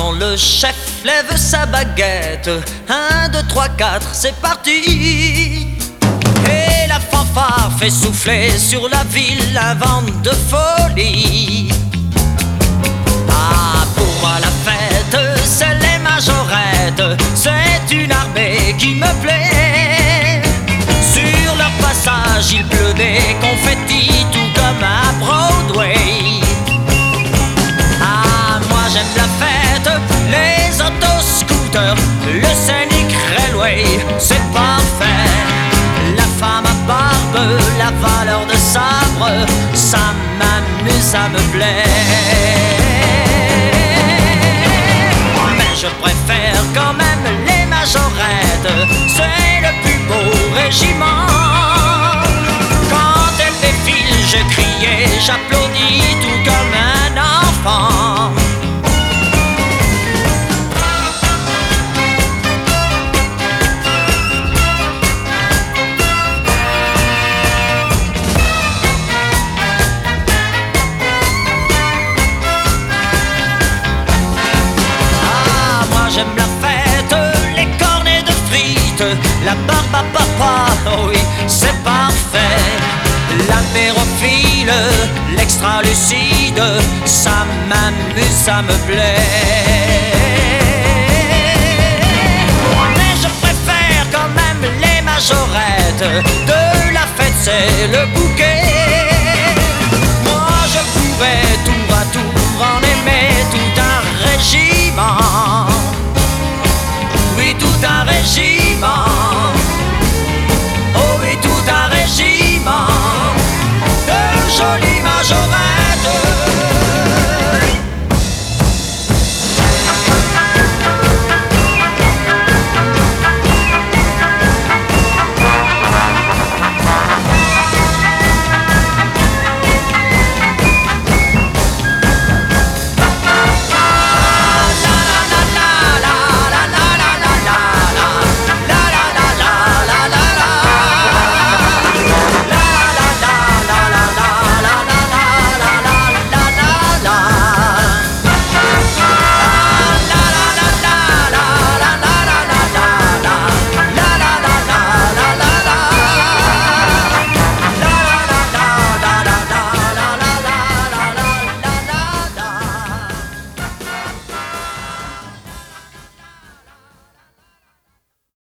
Attention, le chef lève sa baguette. 1, 2, 3, 4, c'est parti. Et la fanfare fait souffler sur la ville un vent de folie. Ah, pour moi la fête, c'est les majorettes. C'est une armée qui me plaît. Sur leur passage, il pleut des confettis, tout comme à Broadway. Ah, moi j'aime la fête, les autoscooters, le scénic railway, c'est parfait. La femme à barbe, la valeur de sabre, ça m'amuse, ça me plaît. Mais je préfère quand même les majorettes, c'est le plus beau régiment. Quand elles défilent, je crie et j'applaudis tout comme un enfant. J'aime la fête, les cornets de frites, la barbe à papa, oh oui, c'est parfait. L'apérophile, l'extra lucide, ça m'amuse, ça me plaît.